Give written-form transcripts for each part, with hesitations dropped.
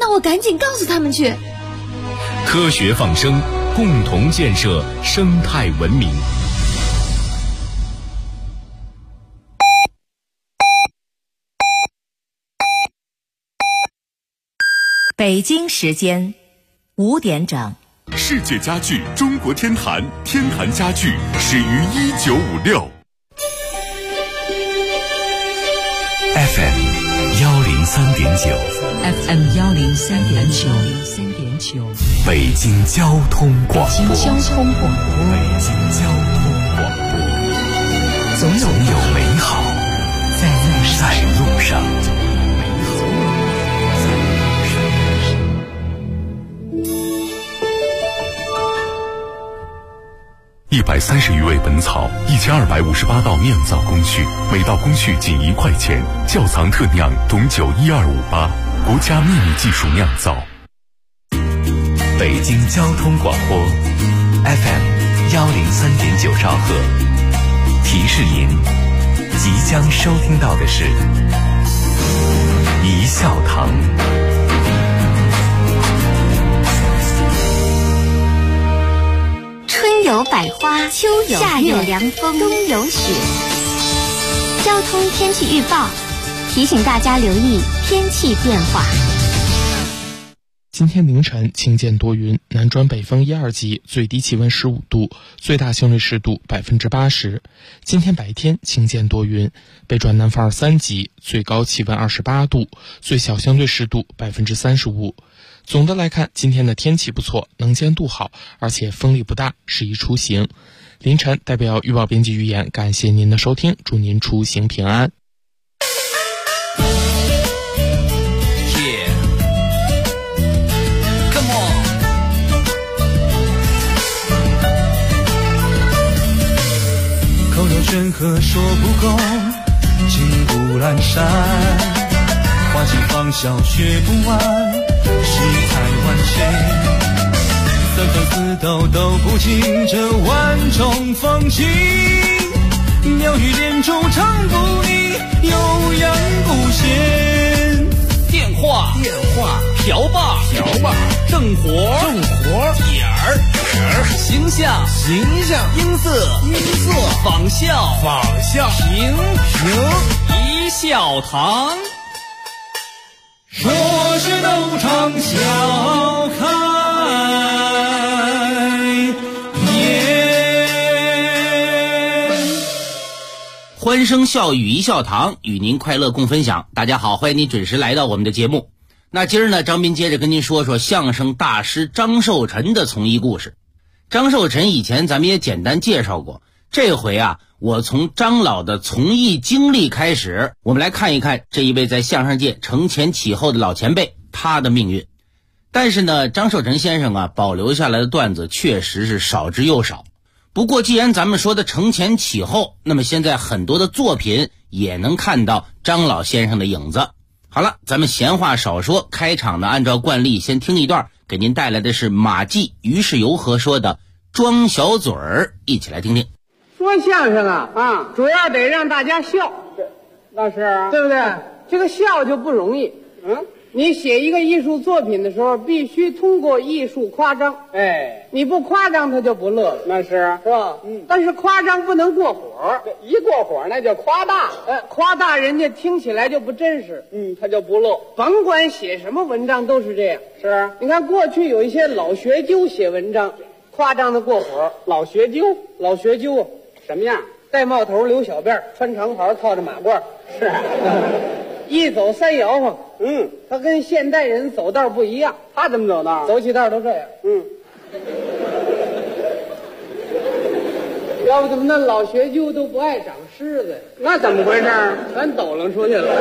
那我赶紧告诉他们去。 科学放声，共同建设生态文明。 北京时间5点整。 世界家具中国天坛，天坛家具始于1956。 FM 103.9 FM 103.9， 北京交通广播。 北京交通广播，总有美好在路上。 130余味本草，1258道酿造工序，每道工序仅1块钱。窖藏特酿董酒12588，国家秘密技术酿造。 北京交通广播 FM 103.9兆赫，提示您即将收听到的是一笑堂。 春有百花，秋有夏有凉风，冬有雪。交通天气预报提醒大家留意天气变化。 今天凌晨晴间多云，南转北风1、2级，最低气温15度，最大相对湿度80%。今天白天晴间多云，北转南风2、3级，最高气温28度，最小相对湿度35%。总的来看，今天的天气不错，能见度好，而且风力不大，适宜出行。凌晨代表预报编辑预言，感谢您的收听，祝您出行平安。 口若悬河说不够，金谷阑珊，花期芳笑学不完，世态万千，三番四斗都不尽这万种风情，鸟语连珠唱不腻，悠扬不闲。 电话瓢把正活点儿形象音色仿效评一笑堂， 说是斗场笑开颜。 欢声笑语一笑堂，与您快乐共分享。大家好，欢迎您准时来到我们的节目。那今儿呢，张斌接着跟您说说相声大师张寿臣的从艺故事。张寿臣以前咱们也简单介绍过，这回啊，我从张老的从艺经历开始，我们来看一看这一位在相声界承前启后的老前辈，他的命运。但是呢，张寿臣先生啊，保留下来的段子确实是少之又少。不过既然咱们说的承前启后，那么现在很多的作品也能看到张老先生的影子。好了，咱们闲话少说，开场呢，按照惯例先听一段，给您带来的是马季于是游河说的装小嘴儿，一起来听听。 说相声啊，主要得让大家笑，那是对不对？这个笑就不容易。你写一个艺术作品的时候，必须通过艺术夸张。你不夸张，他就不乐了。那是吧？但是夸张不能过火，一过火那就夸大。夸大人家听起来就不真实，他就不乐。甭管写什么文章都是这样。是，你看过去有一些老学究写文章，夸张的过火。老学究什么样？戴帽头，留小辫，穿长袍，靠着马褂。是。一走三摇晃，他跟现代人走道不一样。他怎么走道？走起道都这样。要不怎么那老学究都不爱长虱子？那怎么回事？全抖楞出去了。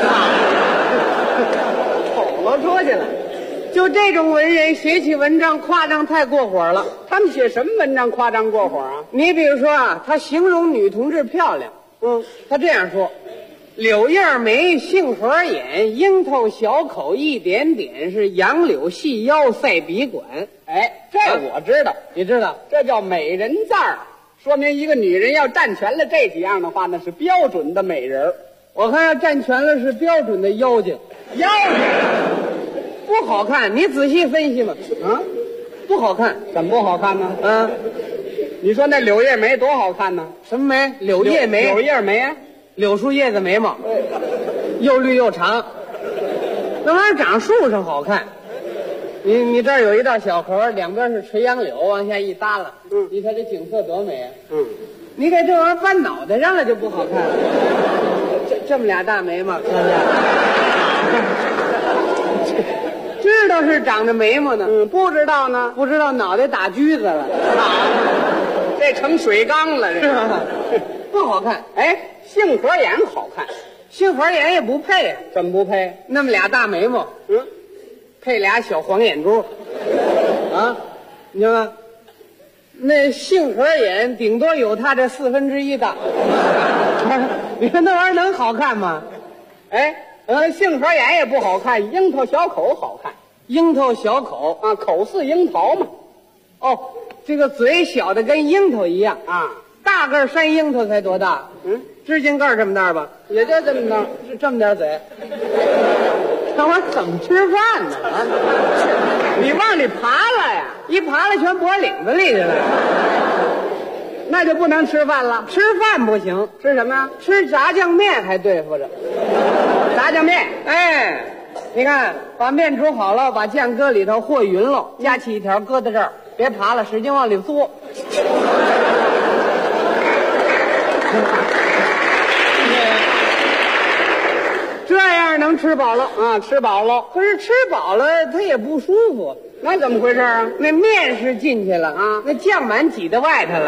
抖楞出去了。就这种文人写起文章夸张太过火了。他们写什么文章夸张过火啊？你比如说啊，他形容女同志漂亮，他这样说：柳叶眉，杏核眼，樱桃小口，一点点是杨柳细腰，赛笔管。这我知道，你知道，这叫美人赞儿，说明一个女人要占全了这几样的话，那是标准的美人。我看要占全了是标准的妖精。妖精不不好看，你仔细分析嘛。啊，不好看， 怎么不好看呢？ 啊， 你说那柳叶眉多好看呢？ 什么眉？柳叶眉， 柳叶眉啊， 柳树叶子眉毛，又绿又长，那玩意儿长树上好看。你这儿有一道小河，两边是垂杨柳，往下一耷拉，你看这景色多美啊！你给这玩意儿翻脑袋上了就不好看了。这么俩大眉毛，看见？知道是长着眉毛呢， 不知道呢， 不知道脑袋打橘子了， 这成水缸了， 是吧？不好看。 哎，杏核眼好看， 杏核眼也不配啊， 怎么不配？ 那么俩大眉毛，配俩小黄眼珠，啊，你知道吗？那杏核眼顶多有它这1/4大，你说那玩意儿能好看吗？ 哎，杏核眼也不好看，樱桃小口好看。 樱桃小口啊，口似樱桃嘛。 哦，这个嘴小的跟樱桃一样啊， 大个山樱桃才多大？指甲盖这么大吧？ 也就这么大， 是这么点嘴。那玩意儿怎么吃饭呢？啊， 你往里爬了呀？ 一爬了全脖领子里去了， 那就不能吃饭了。 吃饭不行， 吃什么呀？ 吃炸酱面还对付着。 炸酱面， 哎，你看，把面煮好了，把酱搁里头和匀了，夹起一条搁在这儿，别爬了，使劲往里嘬。这样能吃饱了啊，吃饱了。 可是吃饱了它也不舒服， 那怎么回事啊？ 那面是进去了啊，那酱满挤到外头了，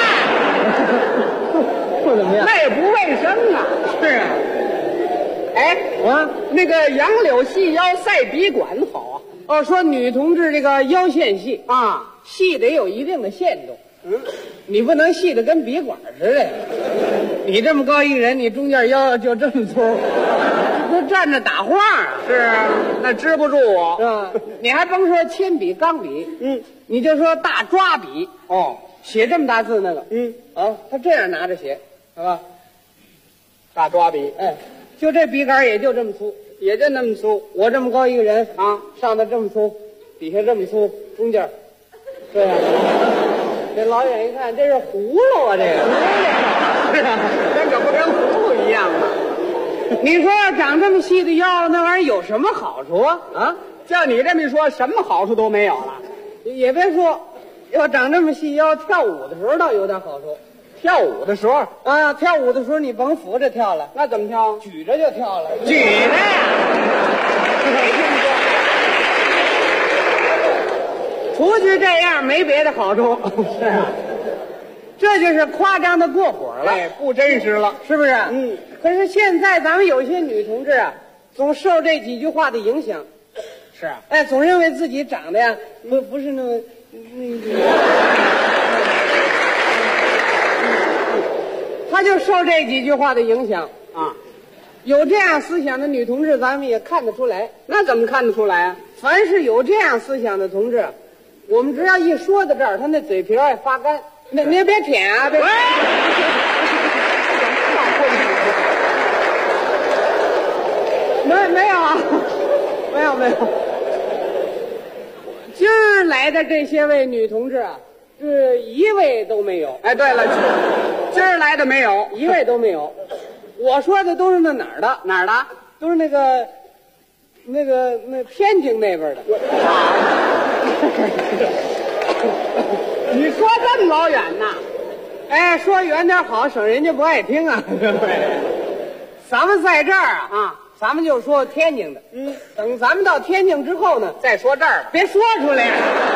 不怎么样， 那也不卫生啊。 是啊， 哎，那个杨柳细腰赛笔管好啊。哦，说女同志这个腰线细啊， 细得有一定的限度。你不能细的跟笔管似的。你这么高一人，你中间腰就这么粗，都站着打晃啊！ 是啊，那支不住我， 是吧？你还甭说铅笔、钢笔，你就说大抓笔，写这么大字那个，他这样拿着写，好吧？ 大抓笔， 哎，就这笔杆也就这么粗， 也就那么粗。 我这么高一个人啊， 上头这么粗，底下这么粗，中间这样。这老远一看，这是葫芦啊！这个， 是啊，这可不跟葫芦一样吗？ 你说要长这么细的腰，那玩意儿有什么好处啊？啊， 照你这么一说，什么好处都没有了。 也别说，要长这么细腰，跳舞的时候倒有点好处。 跳舞的时候啊，跳舞的时候你甭扶着跳了， 那怎么跳？ 举着就跳了， 举着呀。 没听说。除去这样，没别的好处。 是啊， 这就是夸张的过火了， 哎，不真实了， 是不是？可是现在咱们有些女同志啊，总受这几句话的影响。 是啊， 哎，总认为自己长得呀，不是那么，他就受这几句话的影响啊。 有这样思想的女同志，咱们也看得出来。 那怎么看得出来啊？ 凡是有这样思想的同志，我们只要一说到这儿，他那嘴皮也发干。您别舔啊！别。没有啊，没有。今儿来的这些位女同志啊，一位都没有。 哎，对了，今儿来的没有， 一位都没有。我说的都是那哪儿的？ 哪儿的？ 都是那天津那边的。 你说这么老远呐？ 哎，说远点好，省人家不爱听啊。咱们在这儿啊，咱们就说天津的。等咱们到天津之后呢， 再说这儿， 别说出来。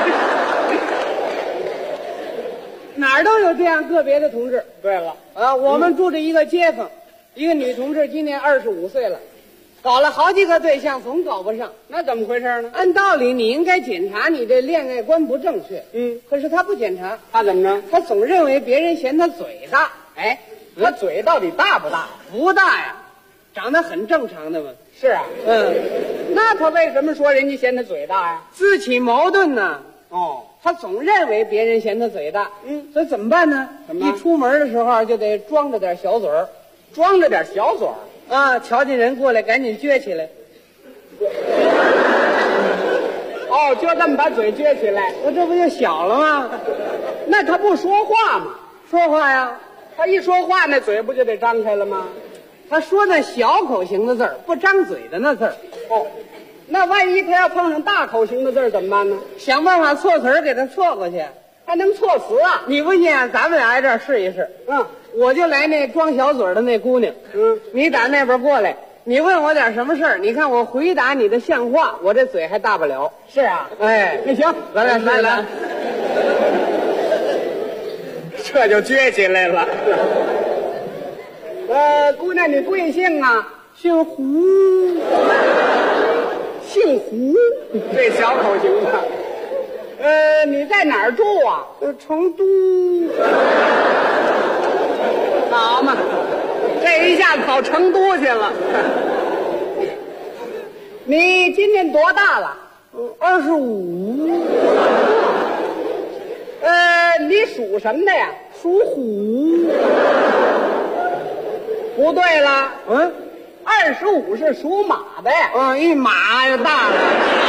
哪儿都有这样个别的同志。 对了， 我们住着一个街坊，一个女同志，今年25岁了，搞了好几个对象，总搞不上。 那怎么回事呢？ 按道理你应该检查你这恋爱观不正确。可是他不检查， 他怎么着？ 他总认为别人嫌他嘴大。 哎，他嘴到底大不大？ 不大呀，长得很正常的嘛。 是啊，那他为什么说人家嫌他嘴大呀？ 自起矛盾呢。 他总认为别人嫌他嘴大。所以怎么办呢？一出门的时候就得装着点小嘴儿， 装着点小嘴儿啊，瞧见人过来赶紧撅起来。 就这么把嘴撅起来， 我这不就小了吗？ 那他不说话吗？ 说话呀， 他一说话，那嘴不就得张开了吗？ 他说那小口型的字儿，不张嘴的那字儿。 哦，那万一他要碰上大口型的字儿怎么办呢？ 想办法错词儿给他错过去。 还能错词啊？ 你不信，咱们俩在这儿试一试。我就来那装小嘴的那姑娘。你打那边过来，你问我点什么事儿，你看我回答你的像话，我这嘴还大不了。 是啊， 哎， 那行， 咱俩试来。 这就撅起来了。姑娘，你贵姓啊？ 姓胡。 姓胡，这小口型的。你在哪儿住啊？ 成都。 好嘛，这一下跑成都去了。你今年多大了 ？25。 你属什么的呀？ 属虎。 不对了，25是属马的呀。 一马就大了。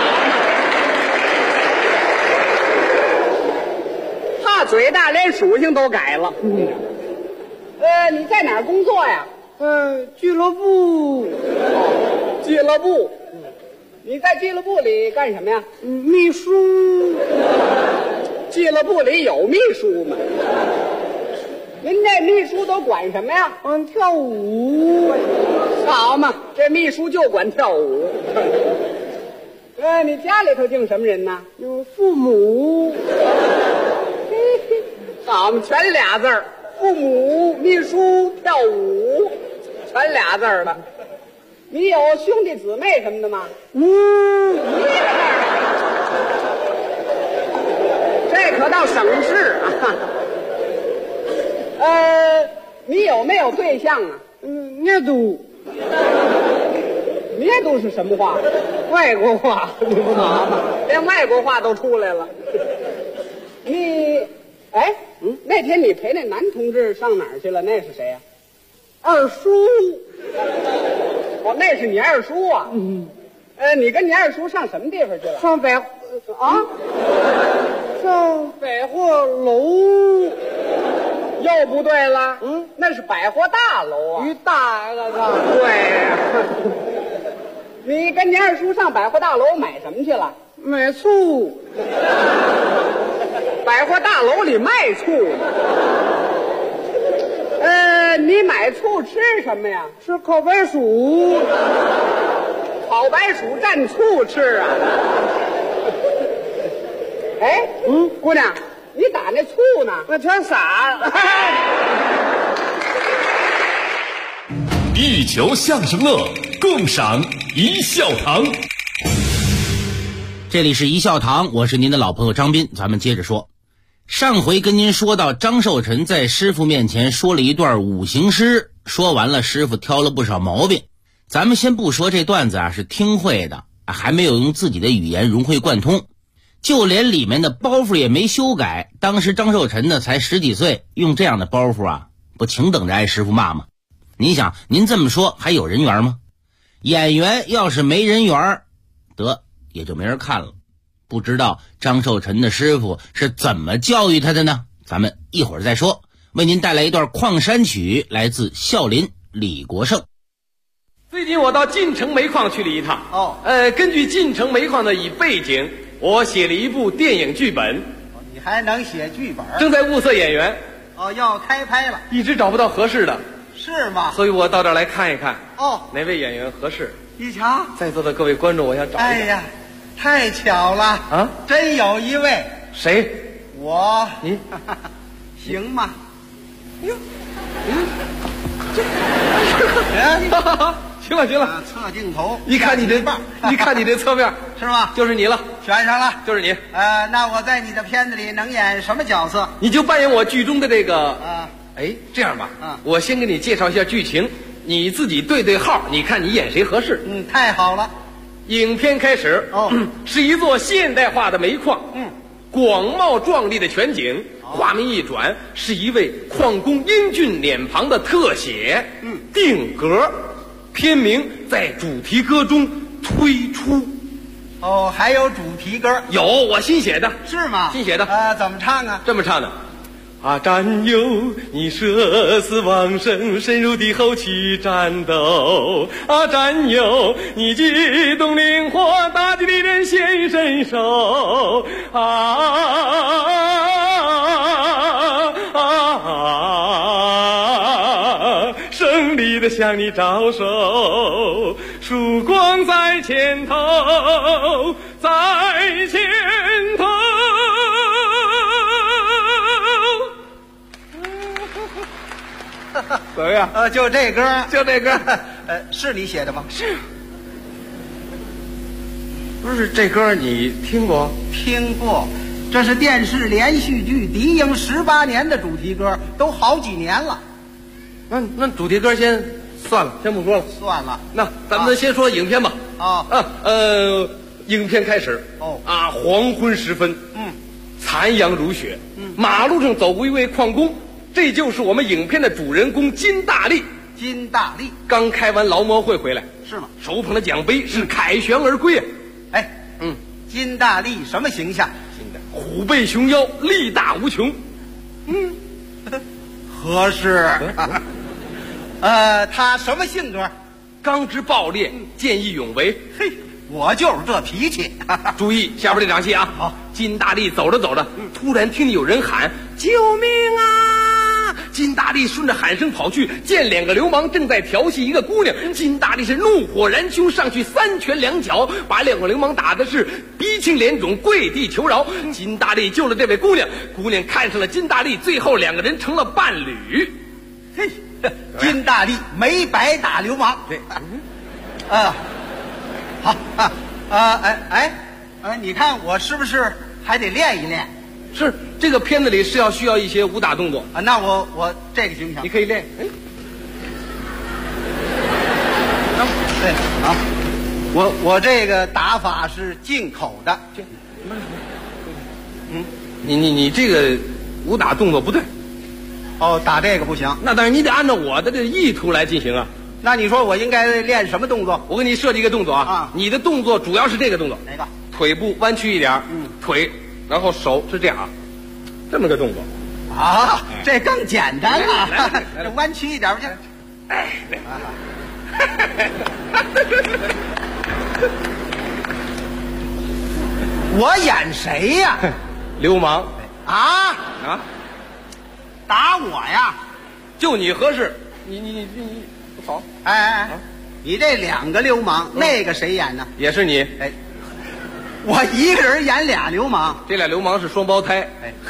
他嘴大，连属性都改了。你在哪儿工作呀？ 俱乐部。 俱乐部。你在俱乐部里干什么呀？ 秘书。 俱乐部里有秘书吗？您这秘书都管什么呀？ 跳舞。 好嘛，这秘书就管跳舞。你家里头净什么人呢？ 有父母。 好嘛，全俩字儿，父母、秘书、跳舞，全俩字儿的。你有兄弟姊妹什么的吗？一个字儿。这可倒省事啊。你有没有对象啊？ 那都。 那都是什么话？ 外国话。 你不好嘛，连外国话都出来了。那天你陪那男同志上哪儿去了？那是谁呀？ 二叔。 那是你二叔啊。你跟你二叔上什么地方去了？ 上百货楼。 又不对了。那是百货大楼啊。 大个的。 对呀。你跟你二叔上百货大楼买什么去了？ 买醋。 百货大楼里卖醋呢。你买醋吃什么呀？ 吃烤白薯。 烤白薯蘸醋吃啊？姑娘，你打那醋呢？ 那全洒了。 一球相声乐，共赏一笑堂。 这里是一笑堂，我是您的老朋友张斌。咱们接着说，上回跟您说到张寿臣在师傅面前说了一段五行诗，说完了师傅挑了不少毛病。咱们先不说这段子是听会的，还没有用自己的语言融会贯通，就连里面的包袱也没修改。当时张寿臣呢才10几岁，用这样的包袱不请等着挨师傅骂吗？您想，您这么说还有人缘吗？演员要是没人缘，得也就没人看了。不知道张寿臣的师傅是怎么教育他的呢？咱们一会儿再说。为您带来一段矿山曲，来自孝林李国盛。 最近我到晋城煤矿去了一趟。根据晋城煤矿的背景，我写了一部电影剧本。 你还能写剧本？ 正在物色演员。 要开拍了。 一直找不到合适的。 是吗？ 所以我到这儿来看一看。哪位演员合适？ 一瞧， 在座的各位观众，我想找一个。 哎呀，太巧了真有一位。 谁？ 我。 你行吗？ 行了， 侧镜头， 一看你这侧面是吗？ 就是你了， 选上了， 就是你。 那我在你的片子里能演什么角色？ 你就扮演我剧中的这个。这样吧，我先给你介绍一下剧情，你自己对号，你看你演谁合适。 太好了。 影片开始，是一座现代化的煤矿，广袤壮丽的全景。画面一转，是一位矿工英俊脸庞的特写，定格。片名在主题歌中推出。 哦，还有主题歌？ 有，我新写的。 是吗？ 新写的。 怎么唱啊？ 这么唱的。啊，战友，你舍死忘生，深入敌后去战斗。啊，战友，你机动灵活，打击敌人显身手。胜利的向你招手，曙光在前头，在前头。怎么样？ 就这歌， 就这歌。 是你写的吗？ 是。不是这歌你听过？ 听过，这是电视连续剧《敌营18年》的主题歌，都好几年了。 那主题歌先算了，先不说了。 算了。 那咱们先说影片吧。影片开始。黄昏时分。残阳如血。马路上走过一位矿工。这就是我们影片的主人公金大力。 金大力刚开完劳模会回来， 是吗？ 手捧的奖杯是凯旋而归啊！ 金大力什么形象？ 虎背熊腰，力大无穷。 合适。他什么性格？ 刚直暴烈，见义勇为。 嘿，我就是这脾气。 注意下边这场戏啊！ 好， 金大力走着走着，突然听见有人喊：“救命啊！”金大力顺着喊声跑去，见两个流氓正在调戏一个姑娘。金大力是怒火燃胸，上去3拳2脚，把两个流氓打的是鼻青脸肿，跪地求饶。金大力救了这位姑娘，姑娘看上了金大力，最后2个人成了伴侣。 嘿，金大力没白打流氓。 对， 好你看我是不是还得练一练？ 是，这个片子里是需要一些武打动作啊。那我这个行不行？ 你可以练。 对啊，我这个打法是进口的。 你这个武打动作不对。 打这个不行。 那当然，你得按照我的这个意图来进行啊。 那你说我应该练什么动作？ 我给你设计一个动作啊。你的动作主要是这个动作。 哪个？ 腿部弯曲一点。腿。然后手是这样啊，这么个动作啊，这更简单了。这弯曲一点不行？ 对。 我演谁呀？ 流氓啊！打我呀？ 就你合适。你好。 你这2个流氓，那个谁演呢？ 也是你。 我一个人演俩流氓， 这俩流氓是双胞胎。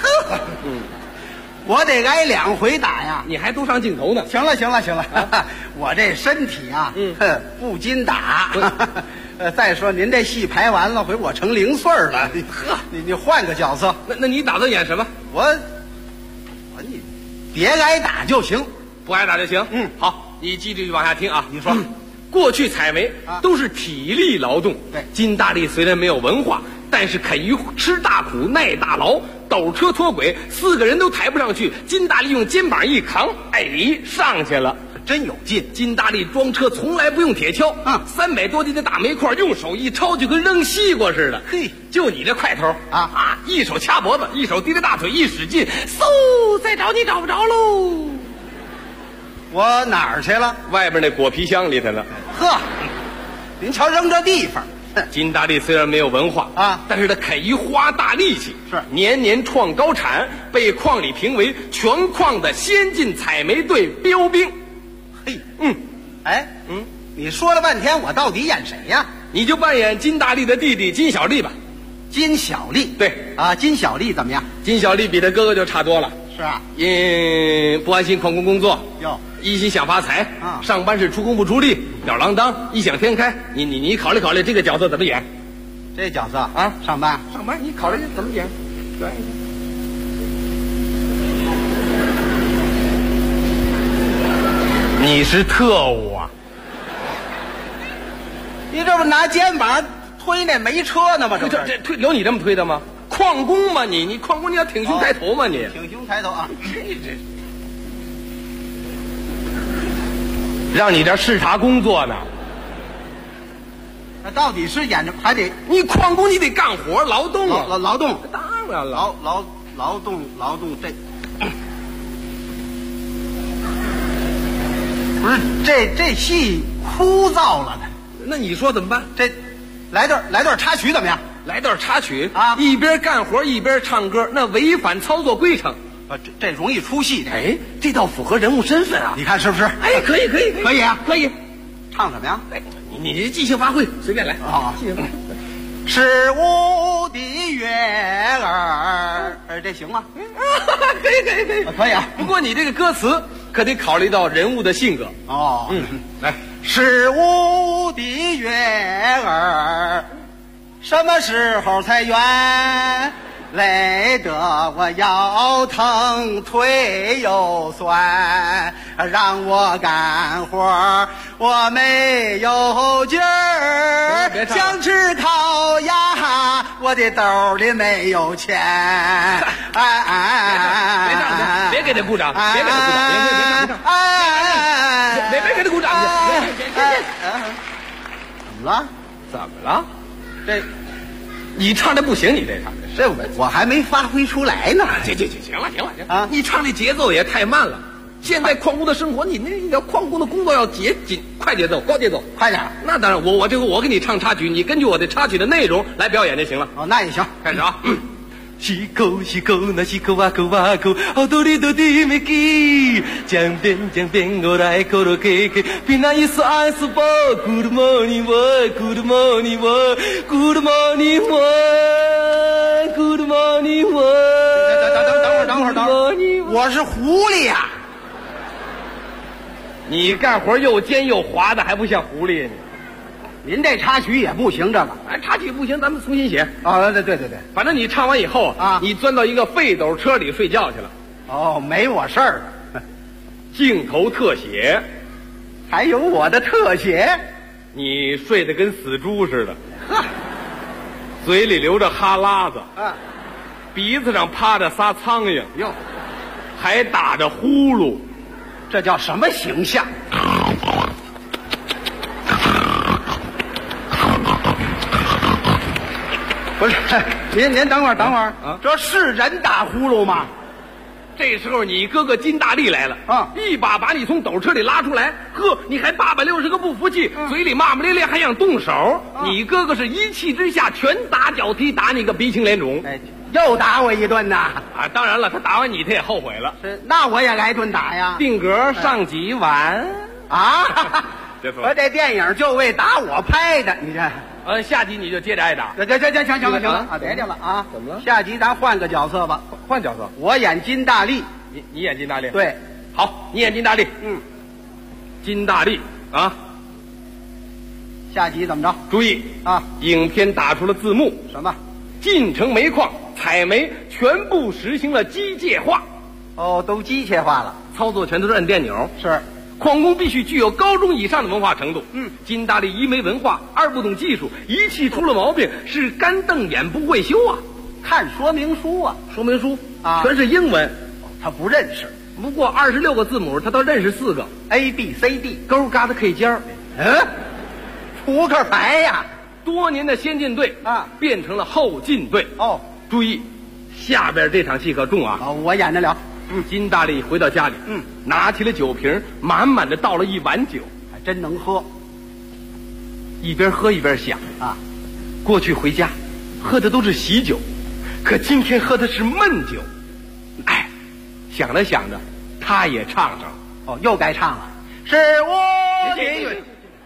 我得挨2回打呀！ 你还都上镜头呢。 行了，我这身体啊，不禁打。再说您这戏排完了，回我成0岁了。你换个角色。 那你打算演什么？ 你别挨打就行， 不挨打就行。好，你继续往下听啊。 你说。 过去采煤都是体力劳动。 对， 金大力虽然没有文化，但是肯于吃大苦耐大劳，斗车脱轨4个人都抬不上去，金大力用肩膀一扛，上去了， 真有劲。 金大力装车从来不用铁锹，300多斤的大煤块用手一抄就跟扔西瓜似的。 嘿， 就你这块头一手掐脖子，一手提着大腿一使劲，嗖，再找你找不着喽。 我哪儿去了？ 外边那果皮箱里头呢。 您瞧扔这地方。 金大力虽然没有文化但是他肯于花大力气， 是年年创高产，被矿里评为全矿的先进采煤队标兵。 嘿，你说了半天，我到底演谁呀？ 你就扮演金大力的弟弟金小力吧。 金小力？ 对金小力怎么样？ 金小力比他哥哥就差多了。 是啊， 因不安心矿工工作，一心想发财上班是出工不出力，吊儿郎当，异想天开。你考虑考虑这个角色怎么演？ 这角色上班你考虑怎么演？表演一下。你是特务啊？ 你这不拿肩膀推那煤车呢吗？ 这推有你这么推的吗？矿工嘛，你矿工你要挺胸抬头嘛，你挺胸抬头啊！ 这让你这视察工作呢？ 那到底是演着还得你矿工你得干活劳动啊， 劳动， 当然了， 劳动这。不是这戏枯燥了呢， 那你说怎么办？ 这来段插曲怎么样？ 来段插曲啊， 一边干活一边唱歌，那违反操作规程啊，这容易出戏的。 哎，这倒符合人物身份啊！ 你看是不是？ 哎，可以啊， 可以。 唱什么呀？ 哎，你即兴发挥，随便来啊！是无的月儿，这行吗？ 可以， 可以啊。 不过你这个歌词可得考虑到人物的性格哦。 来， 是无的月儿，什么时候才圆？累得我腰疼腿又酸，让我干活我没有劲儿，想吃烤鸭我的兜里没有钱。 别给他鼓掌，别给他鼓掌，别给他鼓掌，怎么了？ 这你唱的不行，你这唱的这我还没发挥出来呢。 行了啊！你唱这节奏也太慢了。现在矿工的生活，你要矿工的工作要快节奏、高节奏， 快点。 那当然，我给你唱插曲，你根据我的插曲的内容来表演就行了。 哦，那也行， 开始啊。 西沟那西沟哇沟哇沟，好多里都的没给，江边我来口罗给，比那一丝爱丝包 ，Good morning 我 ，Good morning 我 ，Good morning 我 ，Good morning 我。 等会儿，我是狐狸呀！ 你干活又尖又滑的，还不像狐狸呢。 您这插曲也不行，这个插曲不行，咱们重新写啊！对， 反正你唱完以后啊， 你钻到一个废斗车里睡觉去了。 哦，没我事儿。 镜头特写， 还有我的特写， 你睡得跟死猪似的，嘴里流着哈喇子，鼻子上趴着仨苍蝇， 哟， 还打着呼噜， 这叫什么形象？不是，您等会儿啊！这是人打呼噜吗？ 这时候你哥哥金大力来了啊！ 一把把你从斗车里拉出来，呵，你还860个不服气，嘴里骂骂咧咧，还想动手。你哥哥是一气之下拳打脚踢，打你个鼻青脸肿。 哎，又打我一顿呐！ 啊，当然了，他打完你他也后悔了。 那我也来顿打呀！ 定格上几晚啊！我这电影就为打我拍的，你这。 下集你就接着挨打。 行了啊，别介了啊！ 怎么了？ 下集咱换个角色吧。 换角色？ 我演金大力， 你演金大力？ 对， 好，你演金大力。金大力啊！ 下集怎么着？ 注意啊！ 影片打出了字幕， 什么？ 进城煤矿采煤全部实行了机械化。 哦，都机械化了， 操作全都是摁电钮。 是。 矿工必须具有高中以上的文化程度。金大力一没文化，二不懂技术，仪器出了毛病是干瞪眼不会修啊！ 看说明书啊， 说明书啊， 全是英文， 他不认识。 不过26个字母他都认识4个 ，A B C D， 勾嘎的 K 尖儿。 扑克牌呀！ 多年的先进队啊， 变成了后进队。 哦， 注意，下边这场戏可重啊！ 我演得了。 金大力回到家里，拿起了酒瓶，满满的倒了一碗酒， 还真能喝。 一边喝一边想啊， 过去回家喝的都是喜酒，可今天喝的是闷酒。哎，想着想着，他也唱上了。 哦，又该唱了。是我的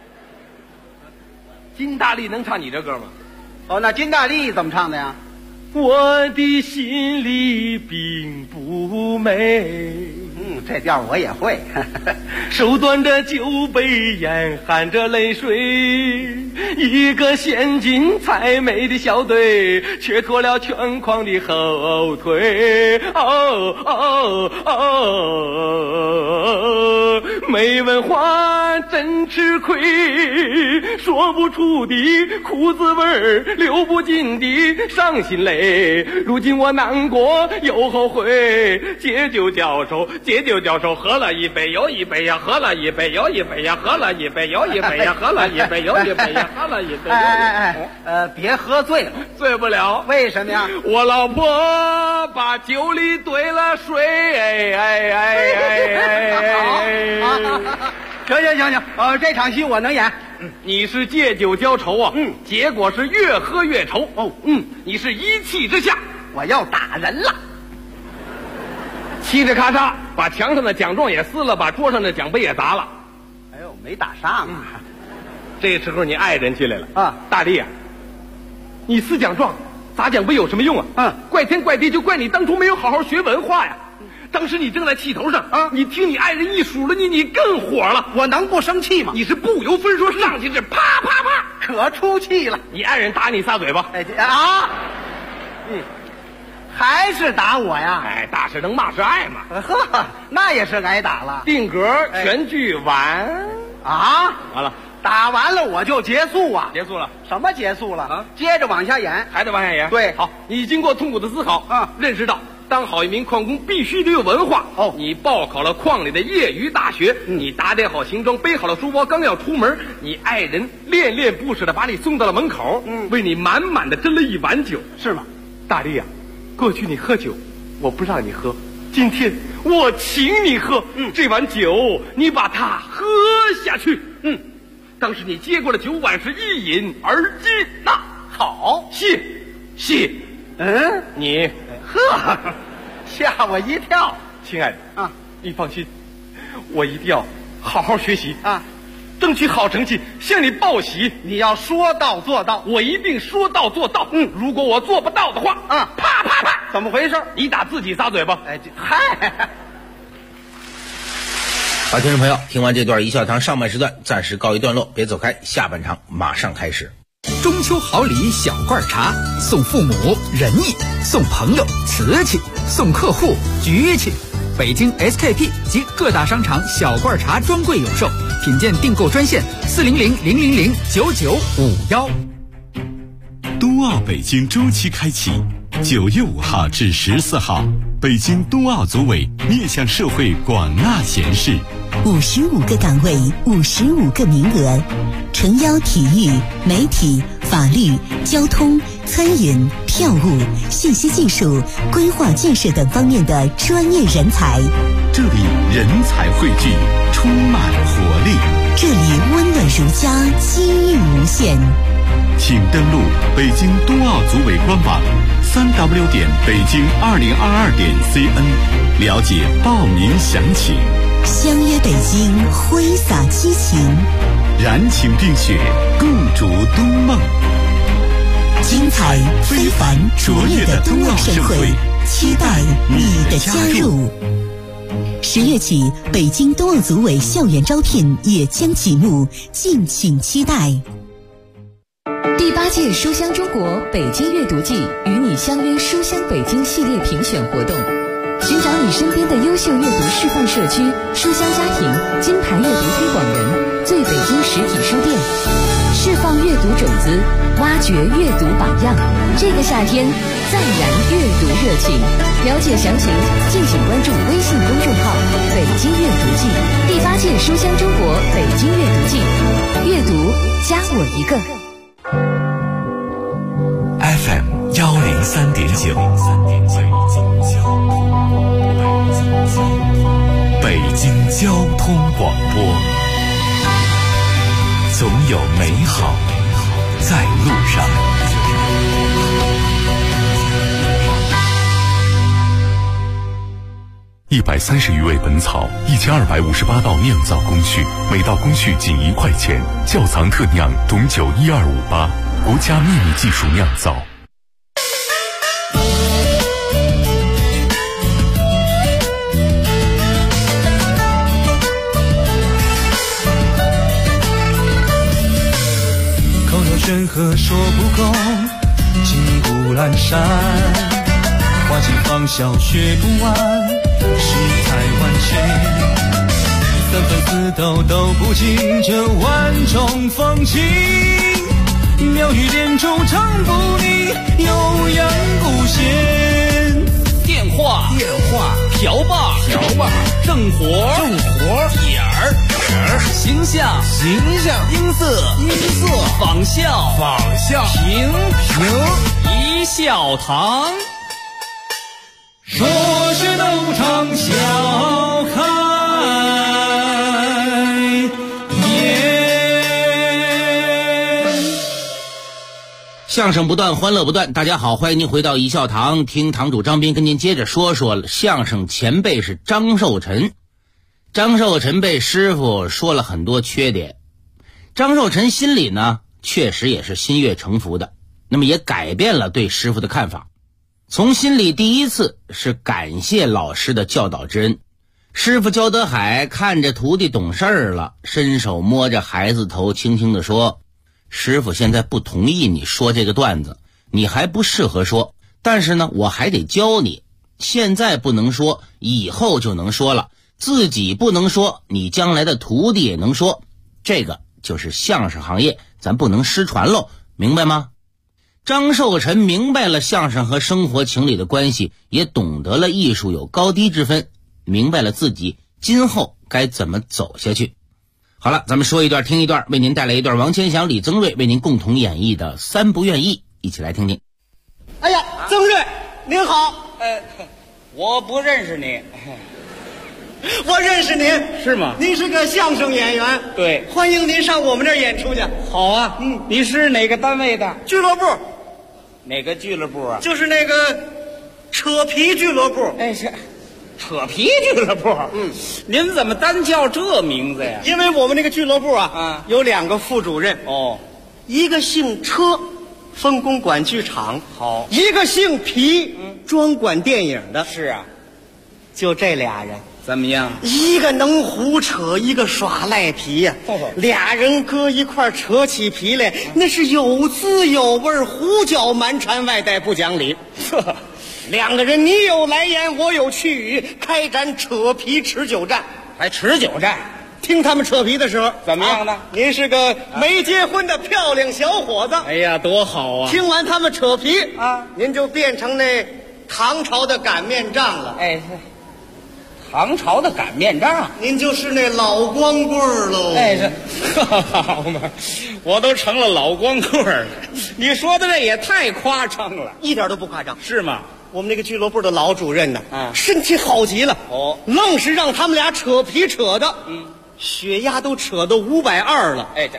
金大力能唱你这歌吗？ 哦，那金大力怎么唱的呀？ 我的心里并不美。 这调我也会。 手端着酒杯，眼含着泪水，一个陷进采煤的小队，却拖了全矿的后腿。哦哦哦。 没文化真吃亏，说不出的苦滋味，流不尽的伤心泪。如今我难过又后悔，解酒浇愁，解酒浇愁，喝了一杯又一杯呀，喝了一杯又一杯呀，喝了一杯又一杯呀，喝了一杯又一杯呀，喝了一杯。 别喝醉了， 醉不了， 为什么呀？ 我老婆把酒里兑了水， 行，这场戏我能演。 你是借酒浇愁啊，结果是越喝越愁。你是一气之下， 我要打人了， 嘁哧咔嚓把墙上的奖状也撕了，把桌上的奖杯也砸了。 哎呦，没打上啊！ 这时候你爱人进来了啊， 大力啊，你撕奖状砸奖杯有什么用啊？怪天怪地就怪你当初没有好好学文化呀！当时你正在气头上啊，你听你爱人一数了你更火了。 我能不生气吗？ 你是不由分说上去是啪啪啪， 可出气了。 你爱人打你撒嘴巴， 还是打我呀？ 打是能骂是爱嘛？ 呵，那也是挨打了。 定格，全剧完啊， 完了。 打完了我就结束啊！ 结束了？ 什么结束了啊？接着往下演， 还得往下演。 对， 好，你经过痛苦的思考啊，认识到当好一名矿工必须得有文化。你报考了矿里的业余大学，你打点好行装，背好了书包，刚要出门，你爱人恋恋不舍的把你送到了门口，为你满满的斟了一碗酒， 是吗？ 大力啊，过去你喝酒，我不让你喝，今天我请你喝，这碗酒你把它喝下去。当时你接过了酒碗，是一饮而尽呐。 好， 谢。你呵，吓我一跳。 亲爱的啊，你放心，我一定要好好学习啊，争取好成绩，向你报喜。 你要说到做到， 我一定说到做到。如果我做不到的话，啪啪啪， 怎么回事？ 你打自己撒嘴巴。 嗨。 好，听众朋友，听完这段一笑堂上半时段暂时告一段落，别走开，下半场马上开始。 中秋好礼小罐茶，送父母仁义，送朋友瓷器，送客户局气。北京 SKP 及各大商场小罐茶专柜有售，品鉴订购专线400-000-9951。 冬奥北京周期开启，9月5号至14号，北京冬奥组委面向社会广纳贤士 ，55个岗位，55个名额，诚邀体育、媒体、法律、交通、餐饮、票务、信息技术、规划建设等方面的专业人才。 这里人才汇聚，充满活力。 这里温暖如家，机遇无限。 请登录北京冬奥组委官网3w.北京2022.cn 了解报名详情。 相约北京，挥洒激情， 燃情并雪，共筑冬梦。 精彩非凡卓越的冬奥盛会，期待你的加入。10月起，北京冬奥组委校园招聘也将启幕，敬请期待。 第8届书香中国北京阅读季与你相约书香北京系列评选活动，寻找你身边的优秀阅读示范社区、书香家庭、金牌阅读推广人、最北京实体书店，释放阅读种子，挖掘阅读榜样。这个夏天，再燃阅读热情。了解详情，敬请关注微信公众号“北京阅读季”。第8届书香中国北京阅读季，阅读加我一个。 FM 103.9，北京交通广播，总有美好在路上。 130余味本草，1258道酿造工序，每道工序仅1块钱。窖藏特酿董酒12588，国家秘密技术酿造。 口若悬河说不够，金谷阑珊，花尽芳香学不完，世态万千。 三番四倒道不尽这万种风情，妙语连珠唱不腻，悠扬不闲。 电话瓢把正活点儿形象音色仿效评一笑堂， 说学逗唱笑开颜。 相声不断，欢乐不断。大家好，欢迎您回到一笑堂，听堂主张斌跟您接着说相声前辈是张寿臣。张寿臣被师傅说了很多缺点，张寿臣心里呢确实也是心悦诚服的，那么也改变了对师傅的看法。从心里第一次是感谢老师的教导之恩。师傅焦德海看着徒弟懂事儿了，伸手摸着孩子头，轻轻地说：师傅现在不同意你说这个段子，你还不适合说，但是呢我还得教你，现在不能说，以后就能说了，自己不能说，你将来的徒弟也能说，这个就是相声行业，咱不能失传喽，明白吗？张寿臣明白了相声和生活情理的关系，也懂得了艺术有高低之分，明白了自己今后该怎么走下去。好了，咱们说一段听一段，为您带来一段王千祥、李增瑞为您共同演绎的《三不愿意》，一起来听听。 哎呀，增瑞您好。 我不认识你。 我认识您。 是吗？ 您是个相声演员。 对， 欢迎您上我们这儿演出去。 好啊。你是哪个单位的？ 俱乐部。 哪个俱乐部啊？ 就是那个扯皮俱乐部。 哎，是扯皮俱乐部。您怎么单叫这名字呀？ 因为我们那个俱乐部啊，有2个副主任。 哦， 一个姓车，分工管剧场。 好， 一个姓皮，专管电影的。 是啊， 就这俩人。 怎么样？ 一个能胡扯，一个耍赖皮呀。俩人搁一块扯起皮来，那是有滋有味，胡搅蛮缠，外带不讲理。2个人你有来言，我有去语，开展扯皮持久战。 还持久战？ 听他们扯皮的时候怎么样呢？ 您是个没结婚的漂亮小伙子。 哎呀，多好啊！ 听完他们扯皮您就变成那唐朝的擀面杖了。 哎，唐朝的擀面杖， 您就是那老光棍喽。 哎，这好嘛，我都成了老光棍了。你说的这也太夸张了。 一点都不夸张。 是吗？ 我们那个俱乐部的老主任呢，身体好极了。愣是让他们俩扯皮扯的，血压都扯到520了。 哎，这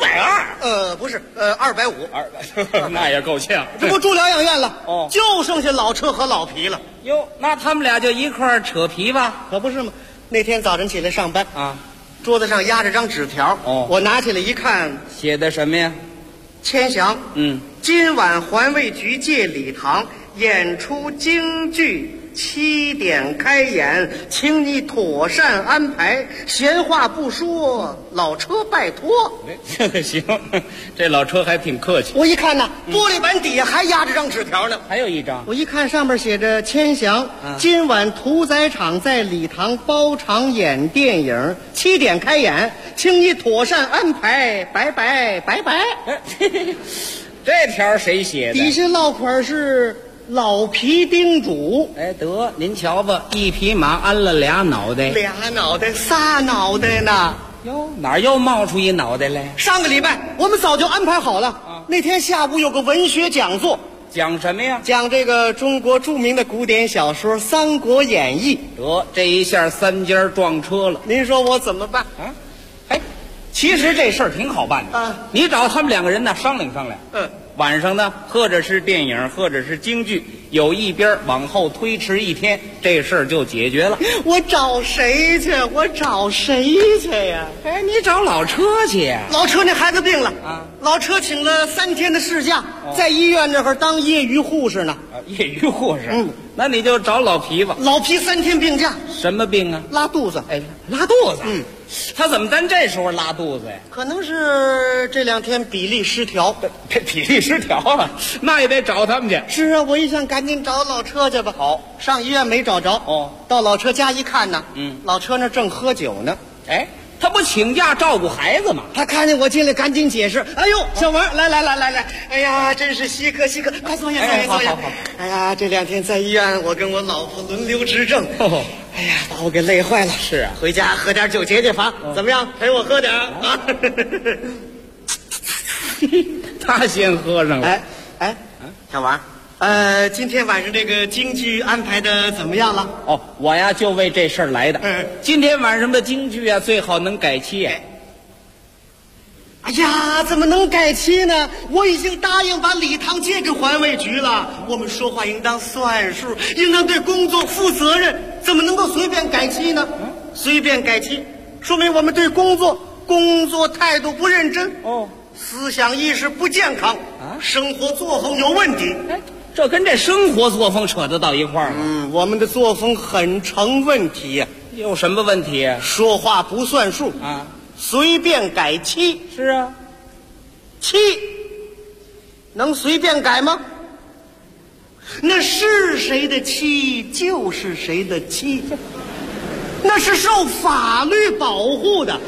520？ 不是，250。 那也够呛。 这不住疗养院了？就剩下老车和老皮了。 哟，那他们俩就一块扯皮吧？ 可不是吗？那天早晨起来上班桌子上压着张纸条。我拿起来一看， 写的什么呀？ 千祥，今晚环卫局借礼堂演出京剧，7点开演，请你妥善安排。闲话不说，老车拜托。 行，这老车还挺客气。 我一看呢，玻璃板底下还压着张纸条呢， 还有一张。 我一看上面写着千祥，今晚屠宰场在礼堂包场演电影，7点开演，请你妥善安排。拜拜拜拜。 这条谁写的？ 底下落款是老皮叮嘱。 哎，得您瞧吧，一匹马安了2脑袋 ，2脑袋，3脑袋呢。 哟，哪又冒出一脑袋来？ 上个礼拜我们早就安排好了。那天下午有个文学讲座， 讲什么呀？ 讲这个中国著名的古典小说《三国演义》。 得，这一下3家撞车了。 您说我怎么办啊？哎，其实这事儿挺好办的你找他们2个人呢商量商量。晚上呢，或者是电影，或者是京剧，有一边往后推迟1天，这事儿就解决了。 我找谁去？呀？ 哎，你找老车去呀？ 老车那孩子病了老车请了3天的事假，在医院那会儿当业余护士呢。 业余护士？那你就找老皮吧。 老皮3天病假。 什么病啊？ 拉肚子。 哎，拉肚子。他怎么单这时候拉肚子呀？ 可能是这2天比例失调。 比例失调啊？那也得找他们去。 是啊，我一想赶紧找老车去吧。 好， 上医院没找着。到老车家一看呢，老车那正喝酒呢。 哎，他不请假照顾孩子吗？ 他看见我进来，赶紧解释。哎呦，小王，来，哎呀，真是稀客，快坐下，坐下。哎呀，这2天在医院，我跟我老婆轮流执政。哎呀，把我给累坏了。 是啊， 回家喝点酒解解乏，怎么样？陪我喝点啊？ 他先喝上了。 哎，小王，今天晚上这个京剧安排的怎么样了？ 哦，我呀就为这事儿来的。今天晚上的京剧啊，最好能改期。 哎呀，怎么能改期呢？我已经答应把礼堂借给环卫局了。我们说话应当算数，应当对工作负责任，怎么能够随便改期呢？随便改期，说明我们对工作态度不认真，思想意识不健康，生活作风有问题。 这跟这生活作风扯得到一块儿吗？ 我们的作风很成问题呀。 有什么问题？ 说话不算数啊，随便改期。 是啊， 期能随便改吗？那是谁的期就是谁的期，那是受法律保护的。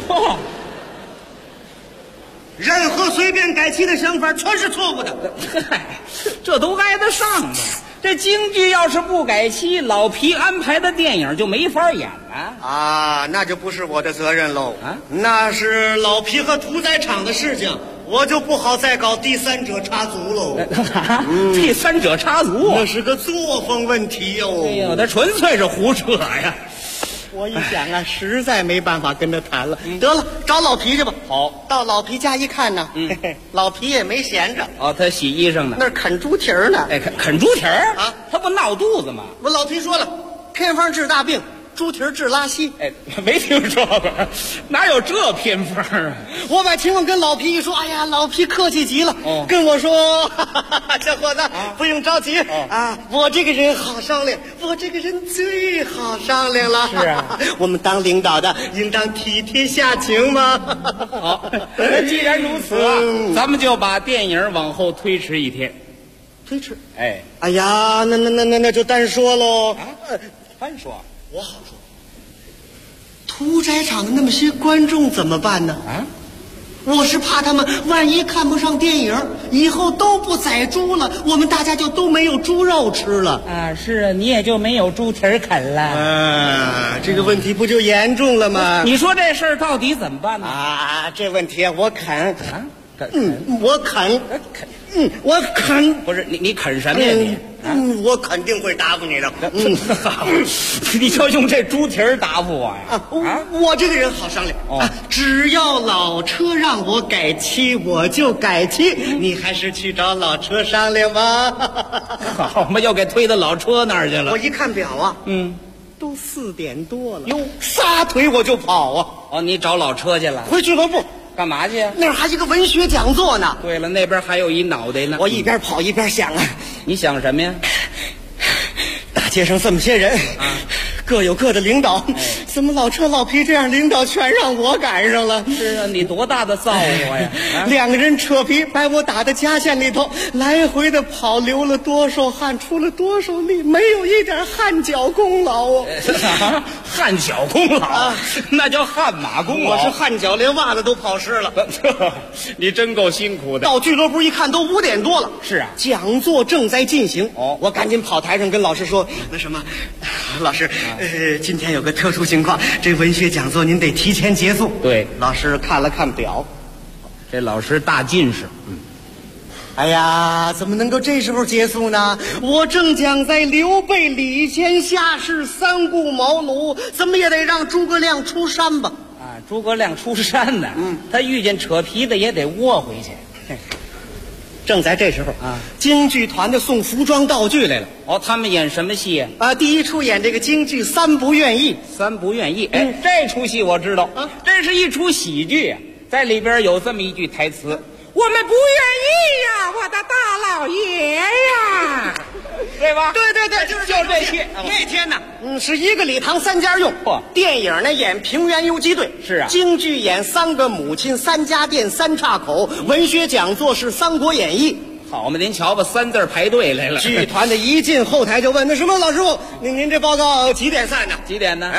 任何随便改期的想法全是错误的。 这都挨得上的。这京剧要是不改期，老皮安排的电影就没法演了啊！那就不是我的责任喽啊！那是老皮和屠宰场的事情，我就不好再搞第三者插足喽。 第三者插足， 那是个作风问题哟。 哎呦，他纯粹是胡扯呀！ 我一想啊，实在没办法跟他谈了，得了，找老皮去吧。 好， 到老皮家一看呢，老皮也没闲着。 哦，他洗衣裳呢， 那儿啃猪蹄呢。 哎，啃猪蹄啊？他不闹肚子吗？ 我老皮说了，偏方治大病，猪蹄治拉稀。 哎，没听说过，哪有这偏方啊？ 我把情况跟老皮一说，哎呀，老皮客气极了，跟我说，小伙子，不用着急啊，我这个人好商量，我这个人最好商量了。 是啊， 我们当领导的应当体贴下情嘛。 好，那既然如此啊，咱们就把电影往后推迟1天。 推迟？ 哎呀，那就单说喽。 单说。 我好说，屠宰场的那么些观众怎么办呢？我是怕他们万一看不上电影，以后都不宰猪了，我们大家就都没有猪肉吃了啊！是啊，你也就没有猪蹄啃了。 这个问题不就严重了吗？ 你说这事儿到底怎么办呢？ 这问题我啃我啃。我啃不是你啃什么呀你？ 我肯定会答复你的。 你就用这猪蹄答复我呀？ 我这个人好商量只要老车让我改期，我就改期。你还是去找老车商量吧。 好嘛，又给推到老车那儿去了。 我一看表啊，都4点多了，哟，撒腿我就跑啊！ 哦，你找老车去了？ 回俱乐部。 干嘛去？ 那儿还一个文学讲座呢。 对了，那边还有一脑袋呢。 我一边跑一边想啊， 你想什么呀？ 大街上这么些人各有各的领导，怎么老车老皮这样领导全让我赶上了？ 是啊，你多大的造化呀 ！2个人扯皮把我打到夹线里头，来回的跑，流了多少汗，出了多少力，没有一点汗脚功劳啊！ 汗脚功劳那叫汗马功劳。 我是汗脚，连袜子都跑湿了。 你真够辛苦的。 到俱乐部一看，都5点多了。 是啊， 讲座正在进行。我赶紧跑台上跟老师说：“那什么，老师，今天有个特殊情况，这文学讲座您得提前结束。” 对， 老师看了看表， 这老师大近视。 哎呀，怎么能够这时候结束呢？我正讲在刘备、李乾下士3顾茅庐，怎么也得让诸葛亮出山吧？ 诸葛亮出山呢？他遇见扯皮的也得窝回去。 正在这时候京剧团的送服装道具来了。 他们演什么戏第一出演这个京剧《三不愿意》。 三不愿意，这出戏我知道这是一出喜剧在里边有这么一句台词：我们不愿意呀，我的大老爷呀，对吧？ 对，就是这些。 那天呢，是一个礼堂3家用。电影呢演平原游击队， 是啊。 京剧演3个母亲、3家店、3岔口。文学讲座是《三国演义》。 好嘛，您瞧吧，3字排队来了。 剧团的一进后台就问：“那什么，老师傅，您这报告几点散的？ 几点呢？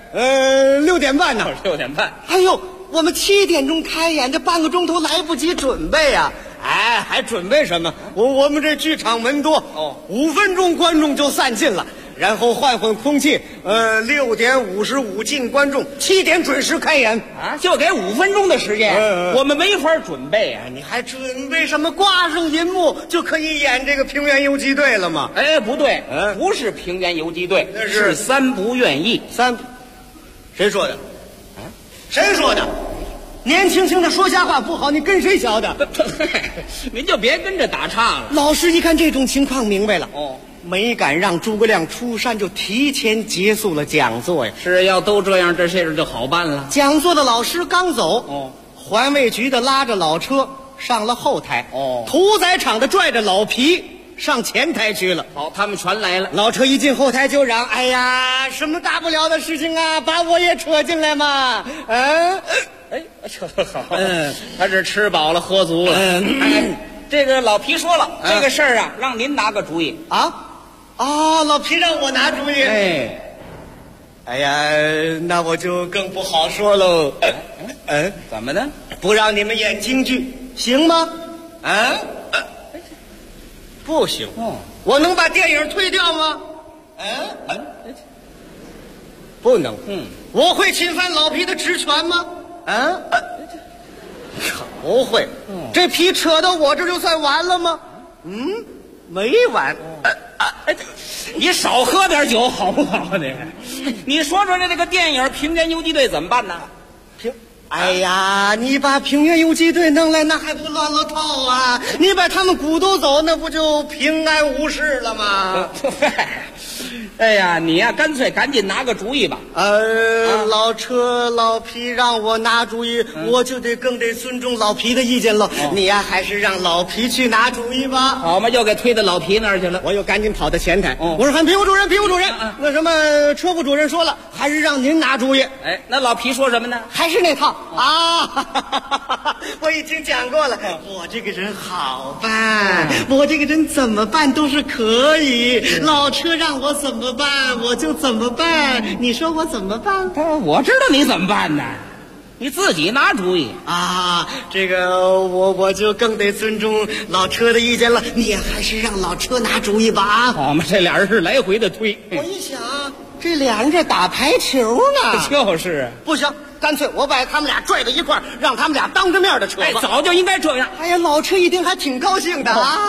6点半呢。 6点半。 哎呦，我们7点钟开演，这半个钟头来不及准备啊！哎，还准备什么？我们这剧场门多，5分钟观众就散尽了。然后换空气，6点55进观众，7点准时开演啊！就给5分钟的时间，我们没法准备啊！ 你还准备什么？挂上银幕就可以演这个平原游击队了吗？ 哎，不对，不是平原游击队，是3不愿意。 谁说的？谁说的？年轻轻的说瞎话不好，你跟谁学的？ 您就别跟着打岔了。 老师一看这种情况，明白了。没敢让诸葛亮出山，就提前结束了讲座呀。 是要都这样，这事就好办了。 讲座的老师刚走，环卫局的拉着老车上了后台，屠宰场的拽着老皮上前台去了。 好，他们全来了。 老车一进后台就嚷：“哎呀，什么大不了的事情啊，把我也扯进来嘛！” 哎，这好，他是吃饱了喝足了。这个老皮说了，这个事儿啊，让您拿个主意啊。老皮让我拿主意。哎呀，那我就更不好说喽。 怎么的？ 不让你们演京剧行吗？不行。我能把电影退掉吗？不能。我会侵犯老皮的职权吗？不会。这皮扯到我这就算完了吗？没完。 你少喝点酒好不好？你说说这个电影《平原游击队》怎么办呢？ 哎呀，你把平原游击队弄来，那还不乱了套啊？你把他们鼓都走，那不就平安无事了吗？ 哎呀，你呀，干脆赶紧拿个主意吧。 老车老皮让我拿主意，我就更得尊重老皮的意见了。你呀，还是让老皮去拿主意吧。 好嘛，又给推到老皮那儿去了。 我又赶紧跑到前台，我说：“喊皮务主任，皮务主任，那什么车务主任说了，还是让您拿主意。” 那老皮说什么呢？ 还是那套啊！我已经讲过了，我这个人好办，我这个人怎么办都是可以。老车让我怎么办，我就怎么办。你说我怎么办？ 我知道你怎么办呢，你自己拿主意啊！这个我就更得尊重老车的意见了。你还是让老车拿主意吧啊！ 好嘛，这俩人是来回的推。 我一想，这俩人这打排球呢， 就是不行。干脆我把他们俩拽到一块儿，让他们俩当着面的扯吧。 早就应该这样。 哎呀，老车一定还挺高兴的啊！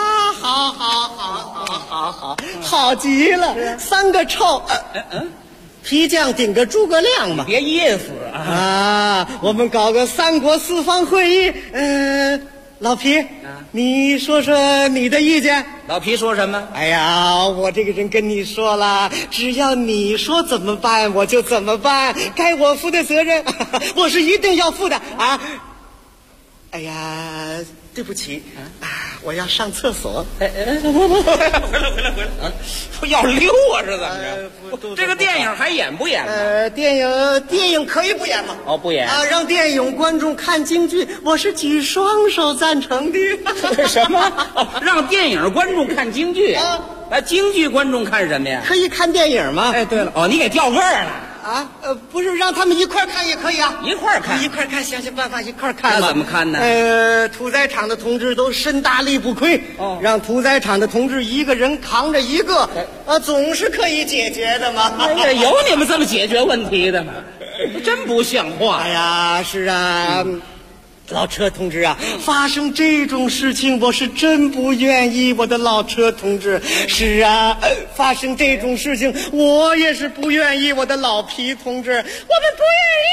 好极了，3个臭皮匠顶个诸葛亮嘛， 别噎死啊！我们搞个3国4方会议。老皮，你说说你的意见。 老皮说什么？ 哎呀，我这个人跟你说了，只要你说怎么办，我就怎么办。该我负的责任，我是一定要负的啊！哎呀，对不起我要上厕所。 回来要溜啊？是怎么着？这个电影还演不演呢？ 电影可以不演吗？ 不演啊！让电影观众看京剧，我是举双手赞成的。 什么？让电影观众看京剧啊？京剧观众看什么呀？ 可以看电影吗？ 对了，你给调个了。 不是让他们一块看也可以啊， 一块看， 想办法一块看。 那怎么看呢？ 屠宰场的同志都身大力不亏，让屠宰场的同志一个人扛着一个，总是可以解决的嘛。 有你们这么解决问题的吗？真不像话！ 哎呀，是啊。老车同志啊，发生这种事情我是真不愿意，我的老车同志。是啊，发生这种事情我也是不愿意，我的老皮同志。我们不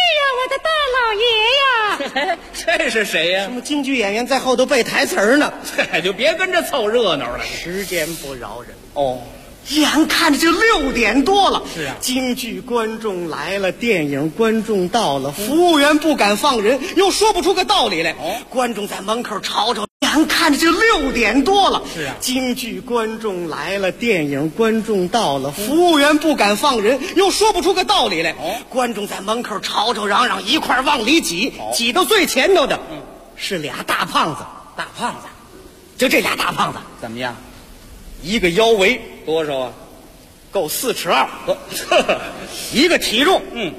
愿意呀，我的大老爷呀。这是谁呀？ 什么京剧演员在后头背台词呢？ 就别跟着凑热闹了。 时间不饶人眼看着就6点多了。 是啊， 京剧观众来了，电影观众到了，服务员不敢放人，又说不出个道理来。观众在门口吵吵，眼看着就6点多了。 是啊， 京剧观众来了，电影观众到了，服务员不敢放人，又说不出个道理来。观众在门口吵吵嚷嚷，一块往里挤，挤到最前头的是俩大胖子。 大胖子， 就这俩大胖子怎么样？ 一个腰围多少啊？ 够4尺2，一个体重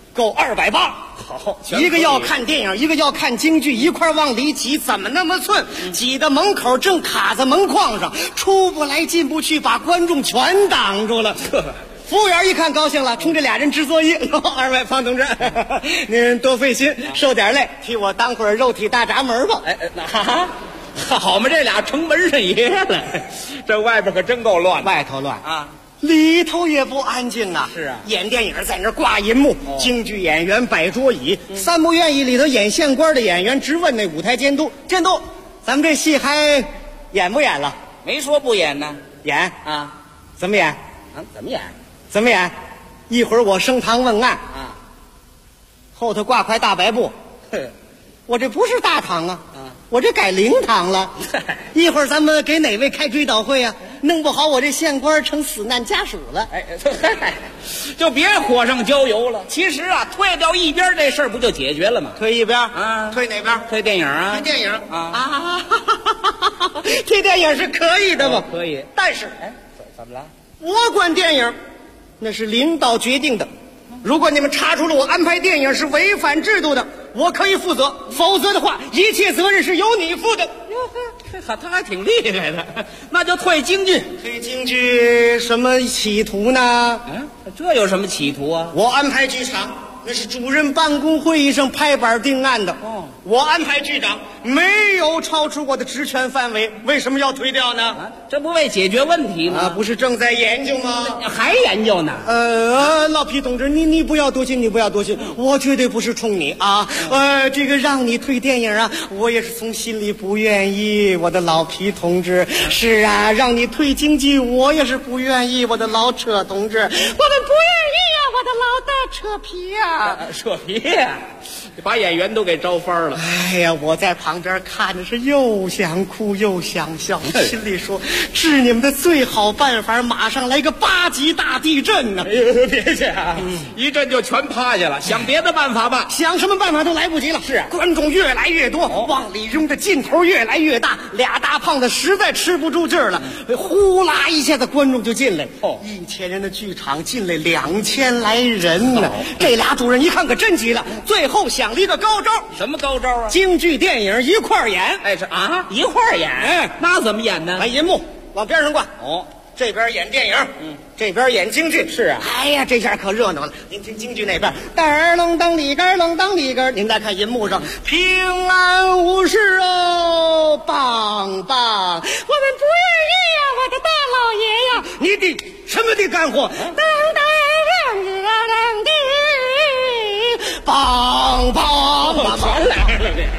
够280。 好， 一个要看电影，一个要看京剧，一块往里挤，怎么那么寸？挤到门口正卡在门框上，出不来进不去，把观众全挡住了。服务员一看高兴了，冲这俩人直作揖：“二位方同志，您多费心，受点累，替我当会儿肉体大闸门吧。” 好嘛，这俩成门神爷了，这外边可真够乱的。 外头乱啊， 里头也不安静啊。 是啊， 演电影在那儿挂银幕，京剧演员摆桌椅，三不愿意里头演县官的演员直问那舞台监督：“监督，咱们这戏还演不演了？” 没说不演呢， 演啊？ 怎么演？ 啊？怎么演？ 怎么演？一会儿我升堂问案啊， 后头挂块大白布。我这不是大堂啊，我这改灵堂了。一会儿咱们给哪位开追悼会啊？弄不好我这县官成死难家属了。 就别火上浇油了。其实啊，推掉一边这事儿不就解决了吗？ 推一边啊？ 推哪边？ 推电影啊？ 推电影啊！推电影是可以的吧？ 可以。 但是， 怎么了？ 我管电影，那是领导决定的。如果你们查出了我安排电影是违反制度的，我可以负责；否则的话，一切责任是由你负的。 他还挺厉害的，那就退京剧。 退京剧什么企图呢？ 这有什么企图啊？ 我安排剧场，那是主任办公会议上拍板定案的。我安排剧长，没有超出我的职权范围，为什么要推掉呢？ 这不为解决问题吗？ 不是正在研究吗？ 还研究呢？ 老皮同志，你不要多心，你不要多心，我绝对不是冲你啊。这个让你推电影啊，我也是从心里不愿意，我的老皮同志。是啊，让你推京剧，我也是不愿意，我的老扯同志。我们不愿意呀，我的老大扯皮呀， 扯皮呀，把演员都给招翻了。 哎呀，我在旁边看着是又想哭又想笑，心里说治你们的最好办法，马上来个8级大地震呢！ 哎呦，别去啊！一震就全趴下了，想别的办法吧。 想什么办法都来不及了。是啊，观众越来越多，往里拥的劲头越来越大，俩大胖子实在吃不住劲儿了，呼啦一下子观众就进来。1000人的剧场进来2000来人呢。这俩主任一看可真急了，最后想了一个高招。 什么高招啊？ 京剧电影一块儿演。 一块儿演？那怎么演呢？ 把银幕往边上挂。这边演电影，这边演京剧。 是啊， 哎呀，这下可热闹了。您听京剧那边，噔楞噔里根楞噔里根。您再看银幕上，平安无事哦，棒棒。我们不愿意呀，我的大老爷呀！你的什么的干活？噔噔噔噔的，棒棒棒， 全来了这。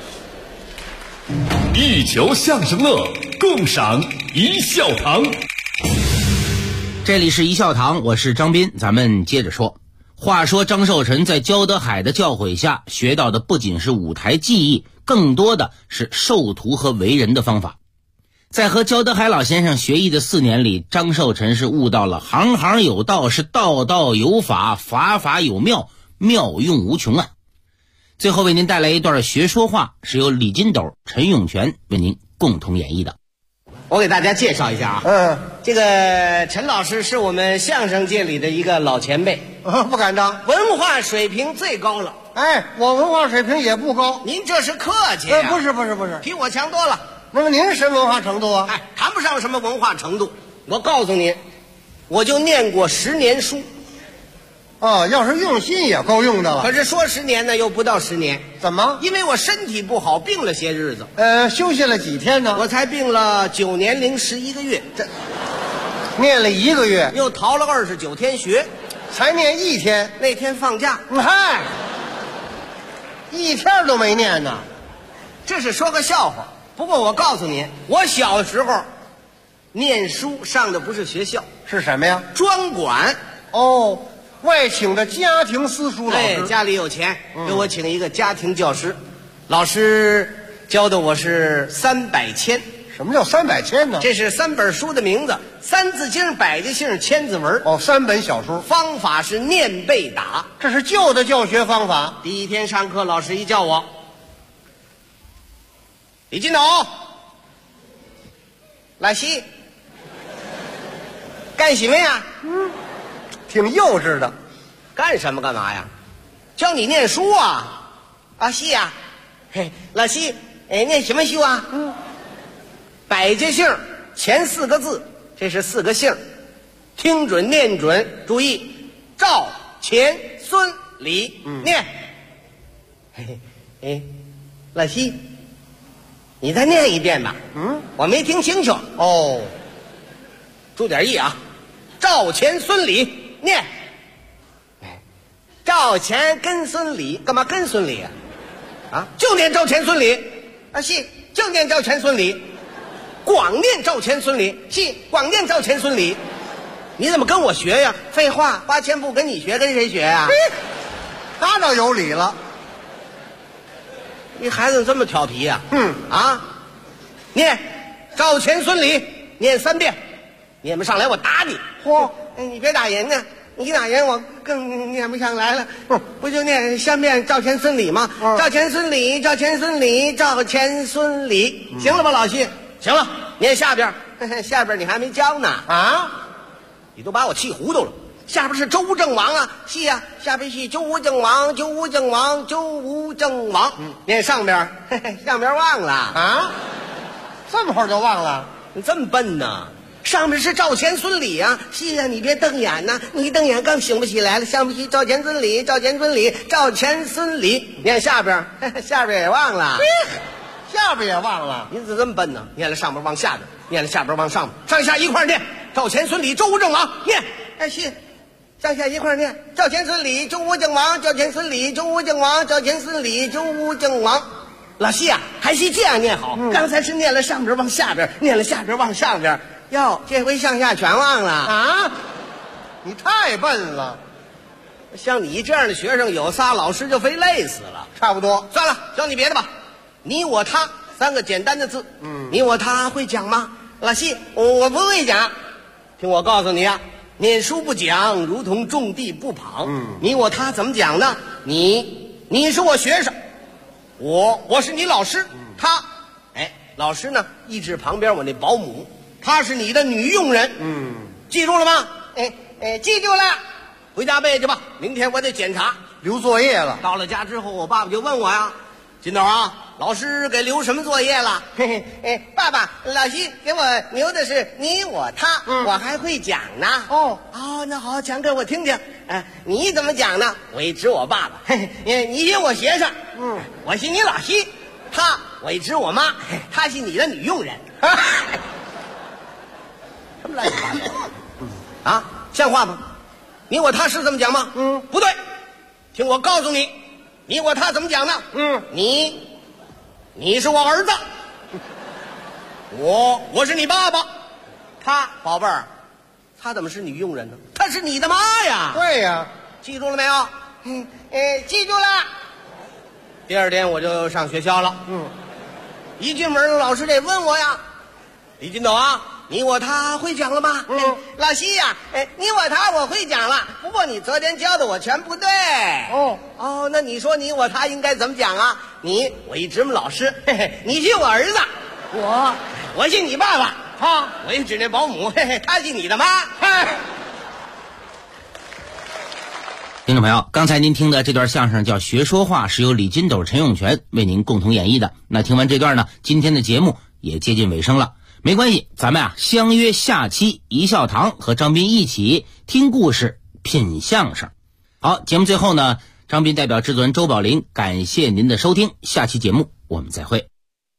一球相声乐，共赏一笑堂。 这里是一笑堂，我是张斌，咱们接着说。话说张寿臣在焦德海的教诲下，学到的不仅是舞台技艺，更多的是授徒和为人的方法。在和焦德海老先生学艺的4年里，张寿臣是悟到了行行有道，是道道有法，法法有妙，妙用无穷啊。最后为您带来一段学说话，是由李金斗、陈永全为您共同演绎的。 我给大家介绍一下啊，这个陈老师是我们相声界里的一个老前辈， 不敢当， 文化水平最高了。 哎，我文化水平也不高。 您这是客气呀？ 不是， 比我强多了。 那么您什么文化程度啊？ 谈不上什么文化程度。我告诉你，我就念过10年书。 要是用心也够用的了。 可是说10年呢，又不到10年。 怎么？ 因为我身体不好，病了些日子。 休息了几天呢？ 我才病了9年零11个月。 这念了1个月， 又逃了29天学， 才念1天。 那天放假。 嗨，1天都没念呢。 这是说个笑话。不过我告诉你，我小时候念书上的不是学校， 是什么呀？ 专管。 外请的家庭私塾老师。 家里有钱，给我请一个家庭教师，老师教的我是300签。 什么叫300签呢？ 这是3本书的名字，3字经、百家姓、千字文。 3本小书。 方法是念背打， 这是旧的教学方法。 第一天上课，老师一叫我，李金斗，来西，干什么呀？ 挺幼稚的。 干什么干嘛呀？ 教你念书啊？啊，是呀。嘿，老师，念什么书啊？百家姓前4个字，这是4个姓，听准念准，注意，赵钱孙李，念。老师，你再念一遍吧。我没听清楚。哦，注点意啊，赵钱孙李，念。赵钱跟孙李，干嘛跟孙李啊？啊，就念赵钱孙李。啊，是，就念赵钱孙李。光念赵钱孙李，是光念赵钱孙李。你怎么跟我学呀？废话，八千不跟你学，跟谁学呀？ 那倒有理了。 你孩子这么调皮呀？念赵钱孙李，念3遍，念不上来我打你。嚯，你别打人呢，你打人我更念不上来了。不就念3遍赵钱孙李吗？赵钱孙李，赵钱孙李，赵钱孙李，行了吧，老徐？行了，念下边，下边你还没教呢啊！你都把我气糊涂了。下边是周吴郑王啊，是呀，下边是周吴郑王，周吴郑王，周吴郑王。念上边，上边忘了啊？ 这么会儿就忘了？ 你这么笨呢？上面是赵钱孙李啊，是呀，你别瞪眼呐，你一瞪眼更醒不起来了。上面是赵钱孙李，赵钱孙李，赵钱孙李。念下边，下边也忘了。 下边也忘了， 你怎么这么笨呢？念了上边往下边，念了下边往上边，上下一块念。赵钱孙李，周吴郑王，念。是，上下一块念。赵钱孙李，周吴郑王，赵钱孙李，周吴郑王，赵钱孙李，周吴郑王。老西啊，还是这样念好。刚才是念了上边往下边，念了下边往上边。哟，这回上下全忘了啊！你太笨了。 像你这样的学生，有仨老师就非累死了。 差不多， 算了，教你别的吧。你我他3个简单的字，你我他会讲吗？老西，我不会讲。听我告诉你啊，念书不讲，如同种地不跑。你我他怎么讲呢？你是我学生，我是你老师，他，老师呢一指旁边我那保姆，她是你的女佣人。记住了吗？记住了。回家背去吧，明天我得检查留作业了。 到了家之后，我爸爸就问我呀，金斗啊，老师给留什么作业了？爸爸，老师给我留的是你我他，我还会讲呢。那好，讲给我听听。你怎么讲呢？我一指我爸爸，你是我学生，我是你老师，我一指我妈，她是你的女佣人。什么乱七八糟啊？像话吗？你我他是这么讲吗？不对，听我告诉你，你我他怎么讲呢？你是我儿子，我是你爸爸，他宝贝儿，他怎么是女佣人呢？她是你的妈呀！ 对呀， 记住了没有？记住了。第2天我就上学校了。一进门老师得问我呀，李金斗啊，你我他会讲了吗？老师呀，你我他我会讲了，不过你昨天教的我全不对。那你说你我他应该怎么讲啊？我一指我们老师，你是我儿子，我是你爸爸，我一指那保姆，她是你的妈。 听众朋友，刚才您听的这段相声叫《学说话》，是由李金斗、陈永全为您共同演绎的。那听完这段呢，今天的节目也接近尾声了。没关系，咱们相约下期一笑堂，和张斌一起听故事、品相声。好，节目最后呢，张斌代表制作人周宝林感谢您的收听，下期节目我们再会。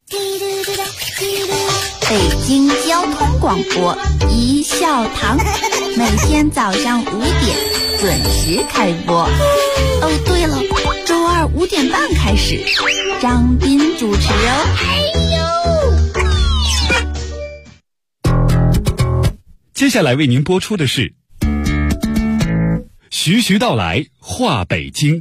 北京交通广播一笑堂，每天早上5点准时开播。对了，周二5点半开始，张斌主持接下来为您播出的是徐徐道来话北京。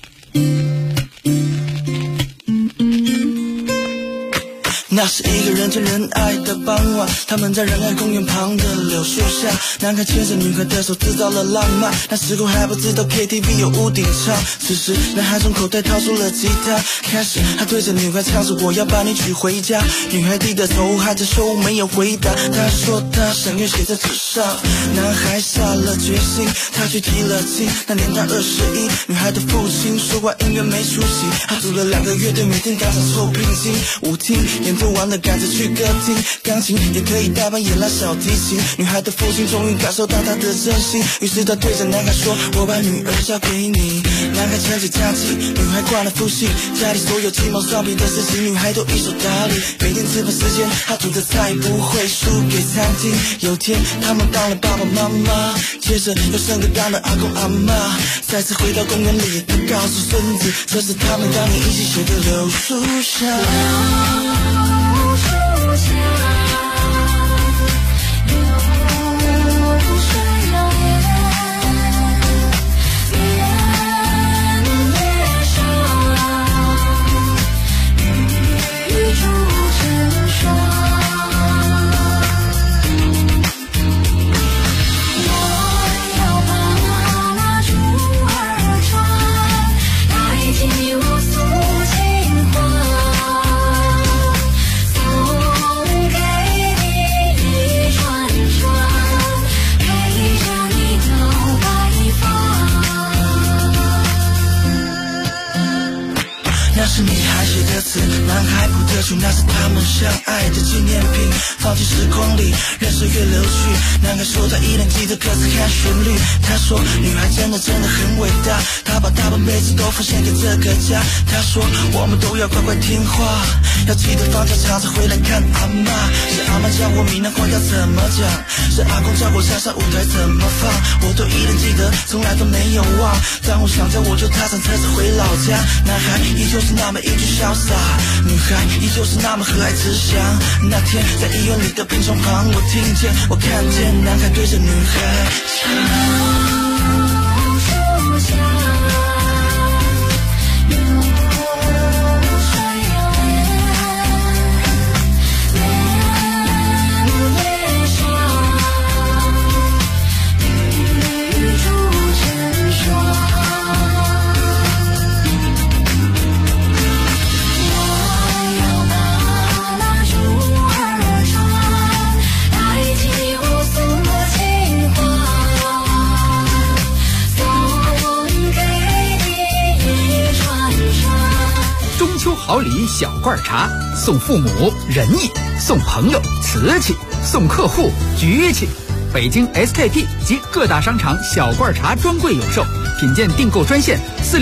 那是一个人见人爱的傍晚，他们在仁爱公园旁的柳树下，男孩牵着女孩的手制造了浪漫。那时候还不知道 KTV 有屋顶唱，此时男孩从口袋掏出了吉他，开始他对着女孩唱着我要把你娶回家。女孩低着头还在说没有回答，他说他想要写在纸上。男孩下了决心，他去提了亲。那年他21，女孩的父亲说话音乐没出息，他组了2个乐队，每天赶场凑聘金。舞厅演奏完了赶着去歌厅，钢琴也可以代班演拉小提琴。女孩的父亲终于感受到他的真心，于是他对着男孩说我把女儿交给你。男孩撑起家计，女孩挂了夫姓，家里所有鸡毛蒜皮的事情女孩都一手打理。每天吃饭时间他煮的菜不会输给餐厅。有天他们当了爸爸妈妈，接着又生个当了阿公阿嬷。再次回到公园里，他告诉孙子，这是他们当年一起写的柳树下。柳树下，流水摇曳，月上，雨珠成双。那是女孩写的词，男孩谱的曲，那是他们相爱的纪念品。放进时光里，任岁月流去。男孩说他依然记得歌词和旋律。他说女孩真的很伟大，他把大半辈子都奉献给这个家。他说我们都要乖乖听话，要记得放假常常回来看阿嬷。是阿嬷教我闽南话要怎么讲，是阿公教我山上舞台怎么放，我都依然记得，从来都没有忘。当我想着我就踏上车子回老家，男孩依旧是那么英俊潇洒，女孩依旧是那么和蔼慈祥。那天在医院里的病床旁，我听见我看见男孩对着女孩唱。树下流水摇曳，月上，雨珠成双。 好礼小罐茶，送父母仁义，送朋友瓷器，送客户局气。北京 SKP 及各大商场小罐茶专柜有售，品鉴订购专线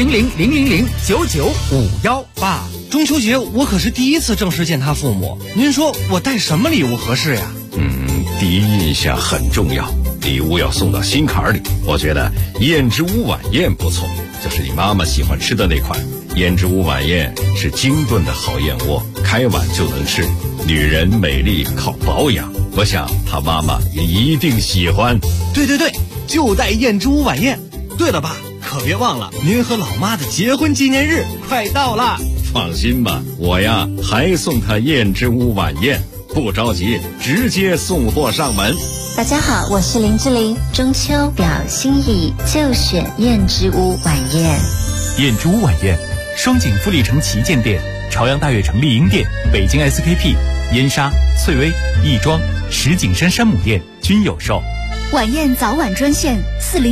400-000-99518。 中秋节我可是第一次正式见他父母，您说我带什么礼物合适呀？ 第一印象很重要，礼物要送到心坎里。我觉得燕之屋晚宴不错，就是你妈妈喜欢吃的那款。燕之屋晚宴是精炖的好燕窝，开碗就能吃。女人美丽靠保养，我想她妈妈也一定喜欢。 对，就带燕之屋晚宴。对了爸，可别忘了您和老妈的结婚纪念日快到了。 放心吧，我呀还送她燕之屋晚宴，不着急，直接送货上门。 大家好，我是林志玲。中秋表心意，就选燕之屋晚宴。 燕之屋晚宴，双井富力城旗舰店、朝阳大悦城丽婴店、北京 SKP、燕莎、翠微、亦庄、石景山山姆店均有售。 晚宴早晚专线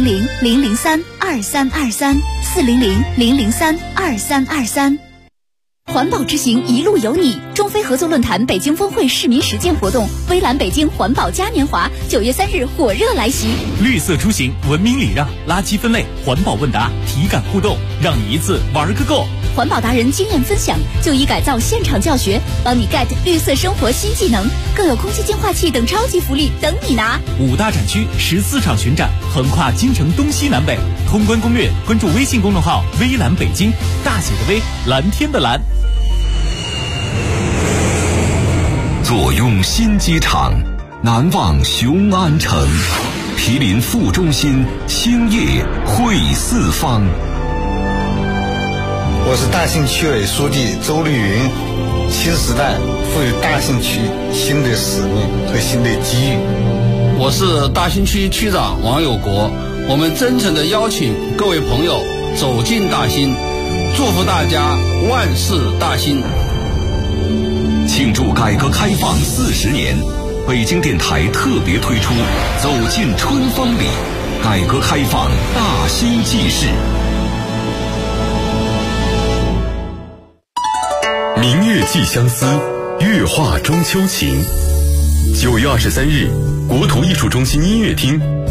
400-003-2323，400-003-2323。环保之行一路有你，中非合作论坛北京峰会市民实践活动，微蓝北京环保嘉年华9月3日火热来袭。 绿色出行，文明礼让，垃圾分类，环保问答，体感互动，让你一次玩个够。 环保达人经验分享，就医改造现场教学，帮你 get 绿色生活新技能，更有空气净化器等超级福利等你拿。 5大展区14场巡展，横跨京城东西南北。通关攻略，关注微信公众号微蓝北京，大写的微，蓝天的蓝。 左拥新机场，南望雄安城，毗邻副中心，兴业汇四方。 我是大兴区委书记周绿云。 新时代赋予大兴区新的使命和新的机遇。 我是大兴区区长王有国，我们真诚地邀请各位朋友走进大兴，祝福大家万事大兴。 庆祝改革开放40年，北京电台特别推出《走进春风里》，改革开放大兴纪事。 明月寄相思，月画中秋情。9月23日，国图艺术中心音乐厅